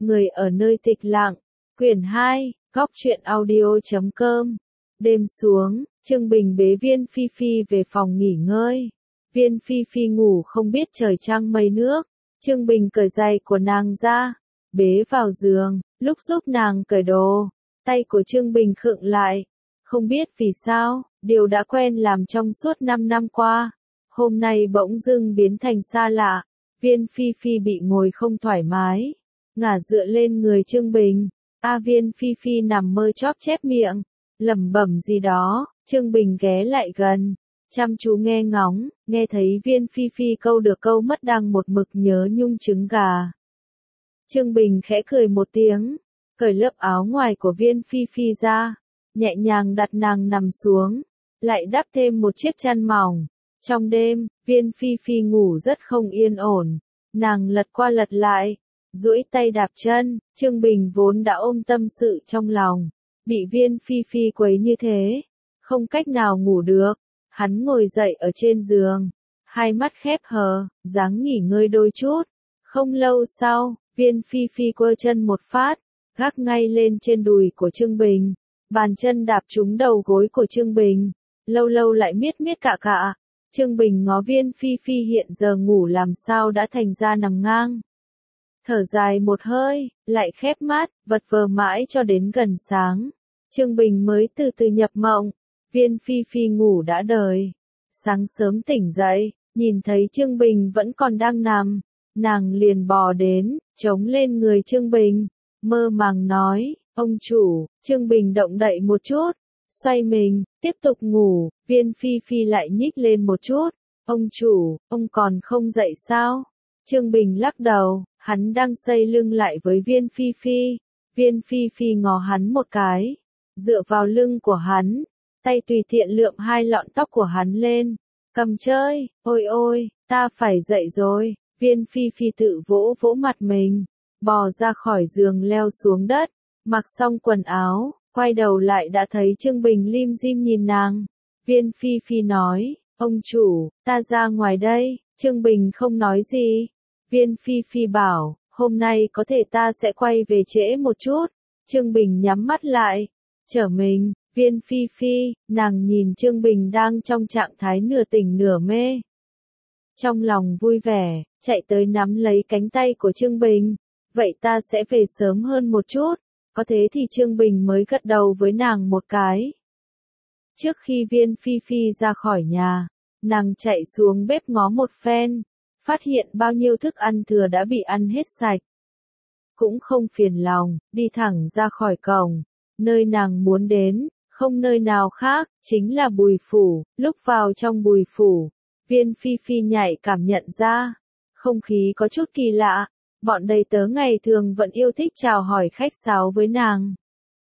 Người ở nơi tịch lặng, quyển 2, góc truyện audio.com. Đêm xuống, Trương Bình bế Viên Phi Phi về phòng nghỉ ngơi. Viên Phi Phi ngủ không biết trời trăng mây nước. Trương Bình cởi giày của nàng ra, bế vào giường, lúc giúp nàng cởi đồ. Tay của Trương Bình khựng lại. Không biết vì sao, điều đã quen làm trong suốt 5 năm qua. Hôm nay bỗng dưng biến thành xa lạ. Viên Phi Phi bị ngồi không thoải mái, ngả dựa lên người Trương Bình. Viên Phi Phi nằm mơ chóp chép miệng, lẩm bẩm gì đó. Trương Bình ghé lại gần, chăm chú nghe ngóng, nghe thấy Viên Phi Phi câu được câu mất đang một mực nhớ nhung trứng gà. Trương Bình khẽ cười một tiếng, cởi lớp áo ngoài của Viên Phi Phi ra, nhẹ nhàng đặt nàng nằm xuống, lại đắp thêm một chiếc chăn mỏng. Trong đêm, Viên Phi Phi ngủ rất không yên ổn, nàng lật qua lật lại, duỗi tay đạp chân. Trương Bình vốn đã ôm tâm sự trong lòng, bị Viên Phi Phi quấy như thế, không cách nào ngủ được. Hắn ngồi dậy ở trên giường, hai mắt khép hờ, dáng nghỉ ngơi đôi chút. Không lâu sau, Viên Phi Phi quơ chân một phát, gác ngay lên trên đùi của Trương Bình, bàn chân đạp trúng đầu gối của Trương Bình, lâu lâu lại miết miết cạ cạ. Trương Bình ngó Viên Phi Phi hiện giờ ngủ làm sao đã thành ra nằm ngang. Thở dài một hơi, lại khép mắt, vật vờ mãi cho đến gần sáng. Trương Bình mới từ từ nhập mộng. Viên Phi Phi ngủ đã đời. Sáng sớm tỉnh dậy, nhìn thấy Trương Bình vẫn còn đang nằm, nàng liền bò đến, chống lên người Trương Bình, mơ màng nói, ông chủ. Trương Bình động đậy một chút, xoay mình, tiếp tục ngủ. Viên Phi Phi lại nhích lên một chút, ông chủ, ông còn không dậy sao? Trương Bình lắc đầu, hắn đang xây lưng lại với Viên Phi Phi. Viên Phi Phi ngó hắn một cái, dựa vào lưng của hắn, tay tùy tiện lượm hai lọn tóc của hắn lên, cầm chơi. Ôi ôi, ta phải dậy rồi. Viên Phi Phi tự vỗ vỗ mặt mình, bò ra khỏi giường leo xuống đất, mặc xong quần áo, quay đầu lại đã thấy Trương Bình lim dim nhìn nàng. Viên Phi Phi nói, ông chủ, ta ra ngoài đây. Trương Bình không nói gì. Viên Phi Phi bảo, hôm nay có thể ta sẽ quay về trễ một chút. Trương Bình nhắm mắt lại, trở mình. Viên Phi Phi, nàng nhìn Trương Bình đang trong trạng thái nửa tỉnh nửa mê. Trong lòng vui vẻ, chạy tới nắm lấy cánh tay của Trương Bình. Vậy ta sẽ về sớm hơn một chút. Có thế thì Trương Bình mới gật đầu với nàng một cái. Trước khi Viên Phi Phi ra khỏi nhà, nàng chạy xuống bếp ngó một phen, phát hiện bao nhiêu thức ăn thừa đã bị ăn hết sạch. Cũng không phiền lòng, đi thẳng ra khỏi cổng, nơi nàng muốn đến, không nơi nào khác, chính là Bùi Phủ. Lúc vào trong Bùi Phủ, Viên Phi Phi nhạy cảm nhận ra, không khí có chút kỳ lạ, bọn đầy tớ ngày thường vẫn yêu thích chào hỏi khách sáo với nàng.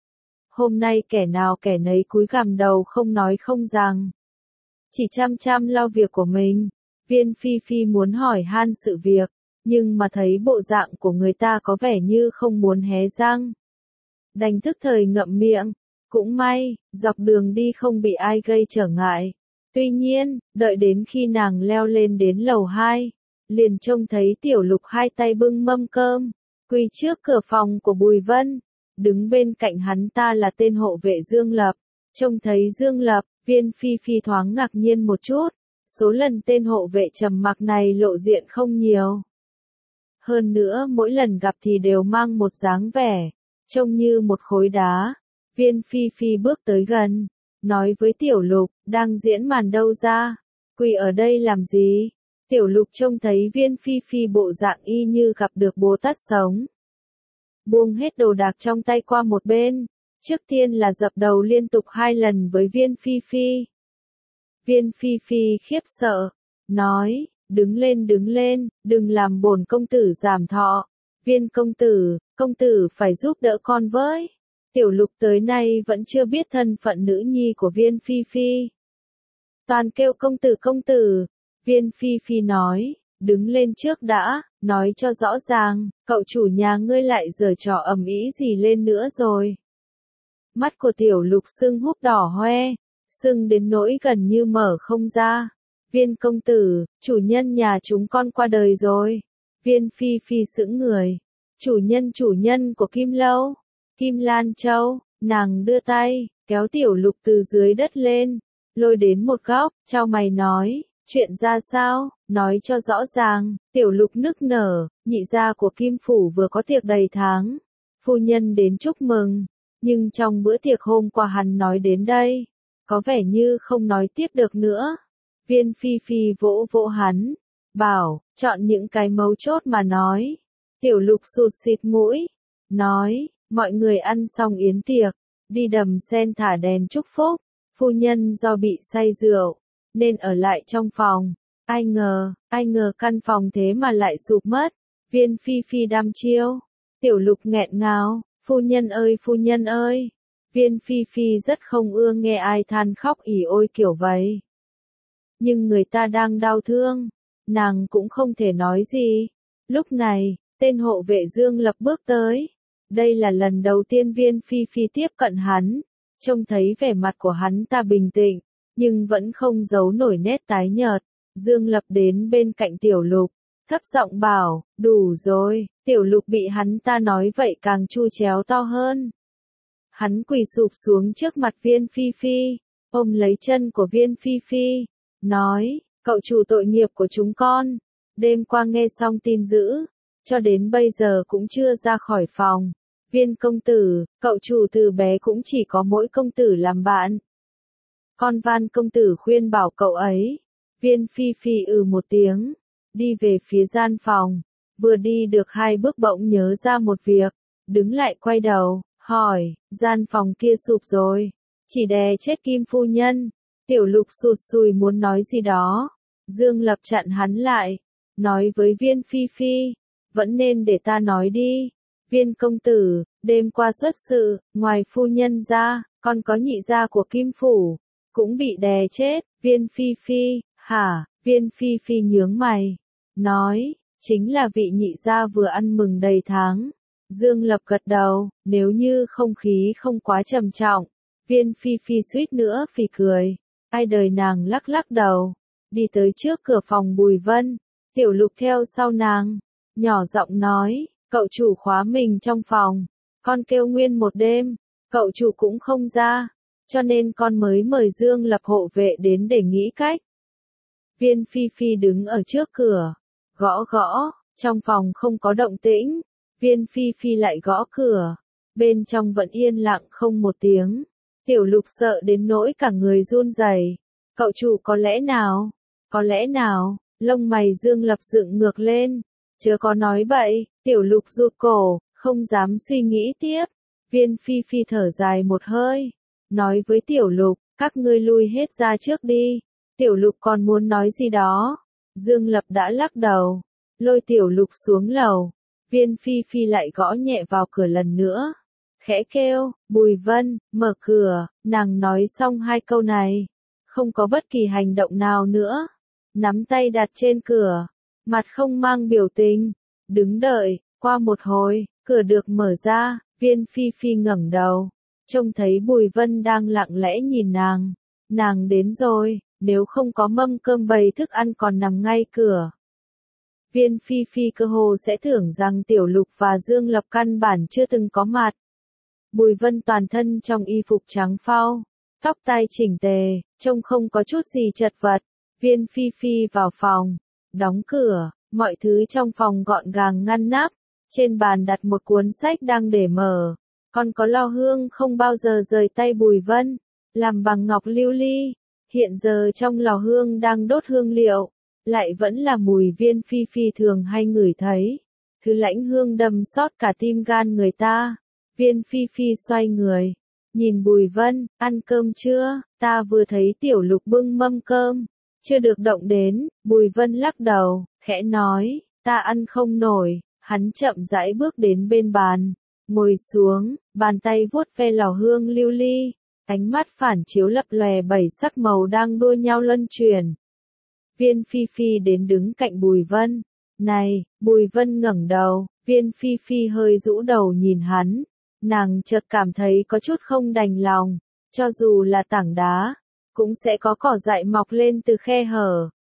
Hôm nay kẻ nào kẻ nấy cúi gằm đầu không nói không rằng, chỉ chăm chăm lo việc của mình. Viên Phi Phi muốn hỏi han sự việc, nhưng mà thấy bộ dạng của người ta có vẻ như không muốn hé răng, đành thức thời ngậm miệng. Cũng may, dọc đường đi không bị ai gây trở ngại. Tuy nhiên, đợi đến khi nàng leo lên đến lầu 2, liền trông thấy Tiểu Lục hai tay bưng mâm cơm, quỳ trước cửa phòng của Bùi Vân. Đứng bên cạnh hắn ta là tên hộ vệ Dương Lập. Trông thấy Dương Lập, Viên Phi Phi thoáng ngạc nhiên một chút. Số lần tên hộ vệ trầm mặc này lộ diện không nhiều. Hơn nữa mỗi lần gặp thì đều mang một dáng vẻ, trông như một khối đá. Viên Phi Phi bước tới gần, nói với Tiểu Lục, đang diễn màn đâu ra, quỳ ở đây làm gì? Tiểu Lục trông thấy Viên Phi Phi bộ dạng y như gặp được Bồ Tát sống. Buông hết đồ đạc trong tay qua một bên, trước tiên là dập đầu liên tục 2 lần với Viên Phi Phi. Viên Phi Phi khiếp sợ, nói, đứng lên, đừng làm bổn công tử giảm thọ. Viên công tử phải giúp đỡ con với. Tiểu Lục tới nay vẫn chưa biết thân phận nữ nhi của Viên Phi Phi. Toàn kêu công tử. Viên Phi Phi nói, đứng lên trước đã, nói cho rõ ràng, cậu chủ nhà ngươi lại giở trò ầm ĩ gì lên nữa rồi. Mắt của Tiểu Lục sưng húp đỏ hoe, sưng đến nỗi gần như mở không ra. Viên công tử, chủ nhân nhà chúng con qua đời rồi. Viên Phi Phi sững người. chủ nhân của Kim Lâu, Kim Lan Châu, nàng đưa tay, kéo Tiểu Lục từ dưới đất lên, lôi đến một góc, chau mày nói, chuyện ra sao, nói cho rõ ràng. Tiểu Lục nức nở, nhị gia của Kim Phủ vừa có tiệc đầy tháng, phu nhân đến chúc mừng, nhưng trong bữa tiệc hôm qua hắn nói đến đây, có vẻ như không nói tiếp được nữa. Viên Phi Phi vỗ vỗ hắn, bảo, chọn những cái mấu chốt mà nói. Tiểu Lục sụt xịt mũi, nói, mọi người ăn xong yến tiệc, đi đầm sen thả đèn chúc phúc, phu nhân do bị say rượu, nên ở lại trong phòng. Ai ngờ căn phòng thế mà lại sụp mất. Viên Phi Phi đăm chiêu. Tiểu Lục nghẹn ngào, phu nhân ơi. Viên Phi Phi rất không ưa nghe ai than khóc ỉ ôi kiểu vậy. Nhưng người ta đang đau thương, nàng cũng không thể nói gì. Lúc này, tên hộ vệ Dương Lập bước tới. Đây là lần đầu tiên Viên Phi Phi tiếp cận hắn, trông thấy vẻ mặt của hắn ta bình tĩnh, nhưng vẫn không giấu nổi nét tái nhợt. Dương Lập đến bên cạnh Tiểu Lục, thấp giọng bảo, đủ rồi. Tiểu Lục bị hắn ta nói vậy càng chu chéo to hơn. Hắn quỳ sụp xuống trước mặt Viên Phi Phi, ôm lấy chân của Viên Phi Phi, nói, cậu chủ tội nghiệp của chúng con, đêm qua nghe xong tin dữ, cho đến bây giờ cũng chưa ra khỏi phòng. Viên công tử, cậu chủ từ bé cũng chỉ có mỗi công tử làm bạn. Con van công tử khuyên bảo cậu ấy. Viên Phi Phi một tiếng, đi về phía gian phòng, vừa đi được 2 bước bỗng nhớ ra một việc, đứng lại quay đầu, hỏi, gian phòng kia sụp rồi, chỉ đè chết Kim phu nhân. Tiểu Lục sụt sùi muốn nói gì đó, Dương Lập chặn hắn lại, nói với Viên Phi Phi, vẫn nên để ta nói đi. Viên công tử, đêm qua xuất sự, ngoài phu nhân ra, còn có nhị gia của Kim phủ, cũng bị đè chết. Viên Phi Phi, hả? Viên Phi Phi nhướng mày, nói, chính là vị nhị gia vừa ăn mừng đầy tháng. Dương Lập gật đầu, nếu như không khí không quá trầm trọng. Viên Phi Phi suýt nữa phì cười, ai đời nàng lắc lắc đầu, đi tới trước cửa phòng Bùi Vân. Tiểu Lục theo sau nàng, nhỏ giọng nói, cậu chủ khóa mình trong phòng, con kêu nguyên một đêm, cậu chủ cũng không ra, cho nên con mới mời Dương Lập hộ vệ đến để nghĩ cách. Viên Phi Phi đứng ở trước cửa, gõ gõ, trong phòng không có động tĩnh. Viên Phi Phi lại gõ cửa, bên trong vẫn yên lặng không một tiếng. Tiểu Lục sợ đến nỗi cả người run rẩy. Cậu chủ có lẽ nào, lông mày Dương Lập dựng ngược lên, chớ có nói bậy. Tiểu Lục rụt cổ, không dám suy nghĩ tiếp. Viên Phi Phi thở dài một hơi, nói với Tiểu Lục, các ngươi lui hết ra trước đi. Tiểu Lục còn muốn nói gì đó, Dương Lập đã lắc đầu, lôi Tiểu Lục xuống lầu. Viên Phi Phi lại gõ nhẹ vào cửa lần nữa, khẽ kêu, Bùi Vân, mở cửa. Nàng nói xong 2 câu này, không có bất kỳ hành động nào nữa, nắm tay đặt trên cửa, mặt không mang biểu tình, đứng đợi. Qua một hồi, cửa được mở ra, Viên Phi Phi ngẩng đầu, trông thấy Bùi Vân đang lặng lẽ nhìn nàng. Nàng đến rồi, nếu không có mâm cơm bày thức ăn còn nằm ngay cửa. Viên Phi Phi cơ hồ sẽ tưởng rằng Tiểu Lục và Dương Lập căn bản chưa từng có mặt. Bùi Vân toàn thân trong y phục trắng phau, tóc tai chỉnh tề, trông không có chút gì chật vật. Viên Phi Phi vào phòng, đóng cửa, mọi thứ trong phòng gọn gàng ngăn nắp. Trên bàn đặt một cuốn sách đang để mở, còn có lò hương không bao giờ rời tay Bùi Vân, làm bằng ngọc lưu ly. Hiện giờ trong lò hương đang đốt hương liệu, lại vẫn là mùi Viên Phi Phi thường hay ngửi thấy. Thứ lãnh hương đâm xót cả tim gan người ta. Viên Phi Phi xoay người, nhìn Bùi Vân, ăn cơm chưa? Ta vừa thấy Tiểu Lục bưng mâm cơm, chưa được động đến. Bùi Vân lắc đầu, khẽ nói, ta ăn không nổi. Hắn chậm rãi bước đến bên bàn, ngồi xuống, bàn tay vuốt ve lò hương lưu ly, ánh mắt phản chiếu lập lòe 7 sắc màu đang đua nhau luân chuyển. Viên Phi Phi đến đứng cạnh Bùi Vân. Này, Bùi Vân ngẩng đầu, Viên Phi Phi hơi rũ đầu nhìn hắn. Nàng chợt cảm thấy có chút không đành lòng, cho dù là tảng đá, cũng sẽ có cỏ dại mọc lên từ khe hở.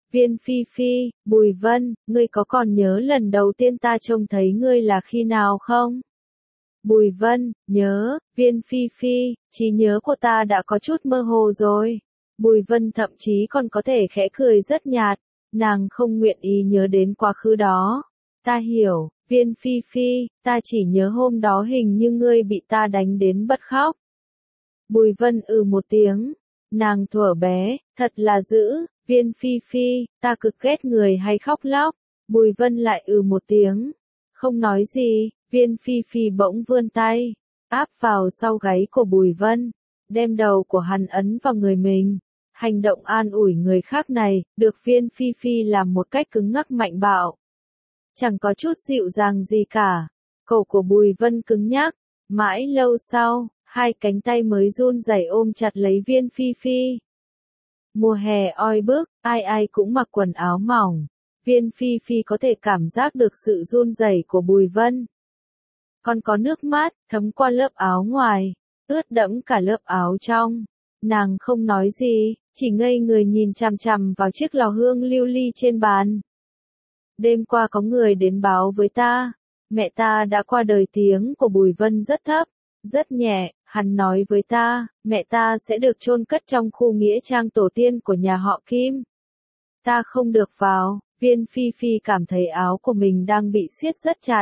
Viên Phi Phi, Bùi Vân, ngươi có còn nhớ lần đầu tiên ta trông thấy ngươi là khi nào không? Bùi Vân, nhớ, Viên Phi Phi, trí nhớ của ta đã có chút mơ hồ rồi. Bùi Vân thậm chí còn có thể khẽ cười rất nhạt, nàng không nguyện ý nhớ đến quá khứ đó. Ta hiểu, Viên Phi Phi, ta chỉ nhớ hôm đó hình như ngươi bị ta đánh đến bật khóc. Bùi Vân một tiếng, nàng thuở bé, thật là dữ, Viên Phi Phi, ta cực ghét người hay khóc lóc. Bùi Vân lại một tiếng, không nói gì, Viên Phi Phi bỗng vươn tay, áp vào sau gáy của Bùi Vân, đem đầu của hắn ấn vào người mình. Hành động an ủi người khác này, được Viên Phi Phi làm một cách cứng ngắc mạnh bạo. Chẳng có chút dịu dàng gì cả. Cổ của Bùi Vân cứng nhắc, mãi lâu sau, hai cánh tay mới run rẩy ôm chặt lấy Viên Phi Phi. Mùa hè oi bức, ai ai cũng mặc quần áo mỏng. Viên Phi Phi có thể cảm giác được sự run rẩy của Bùi Vân. Còn có nước mắt, thấm qua lớp áo ngoài, ướt đẫm cả lớp áo trong. Nàng không nói gì, chỉ ngây người nhìn chằm chằm vào chiếc lò hương lưu ly trên bàn. Đêm qua có người đến báo với ta, mẹ ta đã qua đời. Tiếng của Bùi Vân rất thấp, rất nhẹ, hắn nói với ta, mẹ ta sẽ được chôn cất trong khu nghĩa trang tổ tiên của nhà họ Kim. Ta không được vào. Viên Phi Phi cảm thấy áo của mình đang bị siết rất chặt.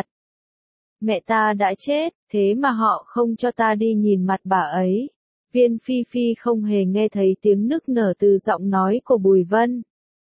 Mẹ ta đã chết, thế mà họ không cho ta đi nhìn mặt bà ấy. Viên Phi Phi không hề nghe thấy tiếng nức nở từ giọng nói của Bùi Vân.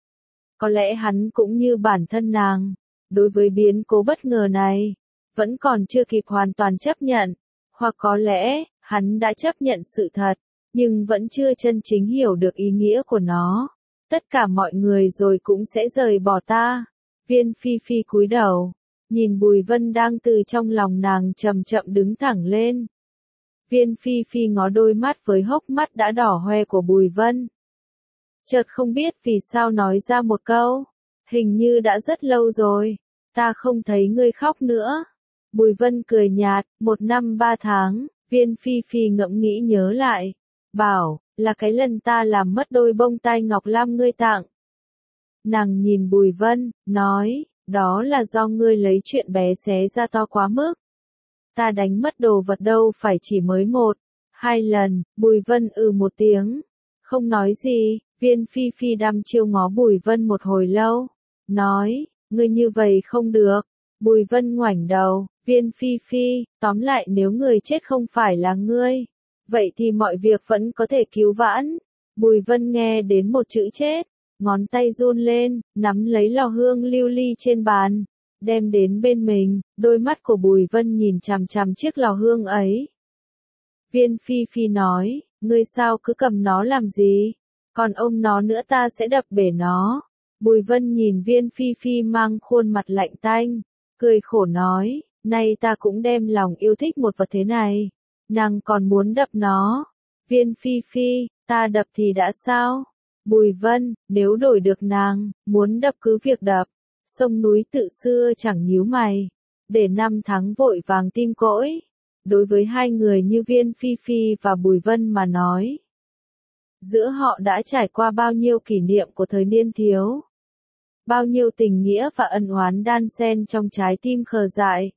Có lẽ hắn cũng như bản thân nàng, đối với biến cố bất ngờ này, vẫn còn chưa kịp hoàn toàn chấp nhận, hoặc có lẽ, hắn đã chấp nhận sự thật, nhưng vẫn chưa chân chính hiểu được ý nghĩa của nó. Tất cả mọi người rồi cũng sẽ rời bỏ ta. Viên Phi Phi cúi đầu, nhìn Bùi Vân đang từ trong lòng nàng chậm chậm đứng thẳng lên. Viên Phi Phi ngó đôi mắt với hốc mắt đã đỏ hoe của Bùi Vân. Chợt không biết vì sao nói ra một câu, hình như đã rất lâu rồi, ta không thấy ngươi khóc nữa. Bùi Vân cười nhạt, 1 năm 3 tháng, Viên Phi Phi ngẫm nghĩ nhớ lại, bảo, là cái lần ta làm mất đôi bông tai ngọc lam ngươi tặng. Nàng nhìn Bùi Vân, nói, đó là do ngươi lấy chuyện bé xé ra to quá mức. Ta đánh mất đồ vật đâu phải chỉ mới 1, 2 lần. Bùi Vân một tiếng, không nói gì. Viên Phi Phi đăm chiêu ngó Bùi Vân một hồi lâu, nói, ngươi như vậy không được. Bùi Vân ngoảnh đầu, Viên Phi Phi, tóm lại nếu người chết không phải là ngươi, vậy thì mọi việc vẫn có thể cứu vãn. Bùi Vân nghe đến một chữ chết, ngón tay run lên, nắm lấy lò hương lưu ly trên bàn, đem đến bên mình. Đôi mắt của Bùi Vân nhìn chằm chằm chiếc lò hương ấy. Viên Phi Phi nói, ngươi sao cứ cầm nó làm gì? Còn ôm nó nữa ta sẽ đập bể nó. Bùi Vân nhìn Viên Phi Phi mang khuôn mặt lạnh tanh, cười khổ nói, nay ta cũng đem lòng yêu thích một vật thế này, nàng còn muốn đập nó. Viên Phi Phi, ta đập thì đã sao? Bùi Vân, nếu đổi được nàng, muốn đập cứ việc đập. Sông núi tự xưa chẳng nhíu mày, để 5 tháng vội vàng tim cỗi. Đối với hai người như Viên Phi Phi và Bùi Vân mà nói, giữa họ đã trải qua bao nhiêu kỷ niệm của thời niên thiếu. Bao nhiêu tình nghĩa và ân oán đan xen trong trái tim khờ dại.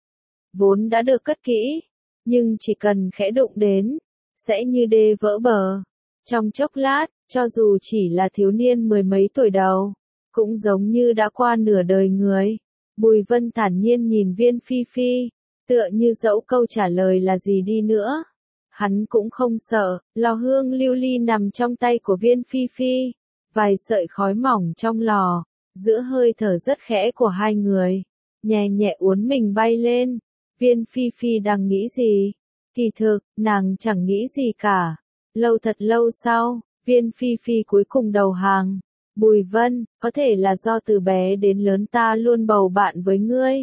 Vốn đã được cất kỹ, nhưng chỉ cần khẽ đụng đến, sẽ như đê vỡ bờ. Trong chốc lát, cho dù chỉ là thiếu niên 10 mấy tuổi đầu, cũng giống như đã qua nửa đời người. Bùi Vân thản nhiên nhìn Viên Phi Phi, tựa như dẫu câu trả lời là gì đi nữa, hắn cũng không sợ. Lò hương lưu ly nằm trong tay của Viên Phi Phi, vài sợi khói mỏng trong lò, giữa hơi thở rất khẽ của hai người, nhẹ nhẹ uốn mình bay lên. Viên Phi Phi đang nghĩ gì? Kỳ thực, nàng chẳng nghĩ gì cả. Lâu thật lâu sau, Viên Phi Phi cuối cùng đầu hàng. Bùi Vân, có thể là do từ bé đến lớn ta luôn bầu bạn với ngươi.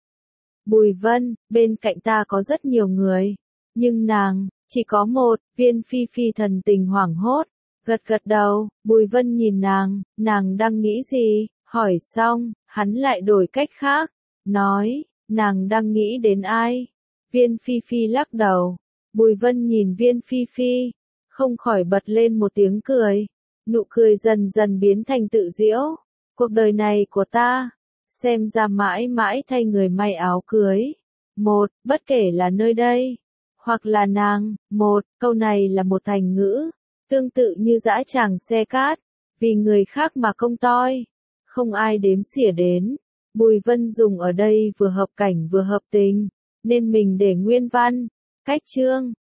Bùi Vân, bên cạnh ta có rất nhiều người, nhưng nàng, chỉ có một. Viên Phi Phi thần tình hoảng hốt, gật gật đầu. Bùi Vân nhìn nàng đang nghĩ gì? Hỏi xong, hắn lại đổi cách khác, nói, nàng đang nghĩ đến ai? Viên Phi Phi lắc đầu. Bùi Vân nhìn Viên Phi Phi, không khỏi bật lên một tiếng cười. Nụ cười dần dần biến thành tự giễu. Cuộc đời này của ta, xem ra mãi mãi thay người may áo cưới. Bất kể là nơi đây, hoặc là nàng. Câu này là một thành ngữ, tương tự như dã tràng xe cát, vì người khác mà công toi, không ai đếm xỉa đến. Bùi Vân dùng ở đây vừa hợp cảnh vừa hợp tình, nên mình để nguyên văn. Cách chương